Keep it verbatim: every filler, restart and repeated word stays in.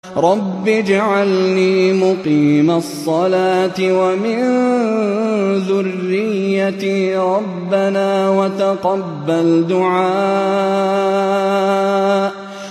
رب اجعلني مقيم الصلاة ومن ذريتي ربنا وتقبل دعاء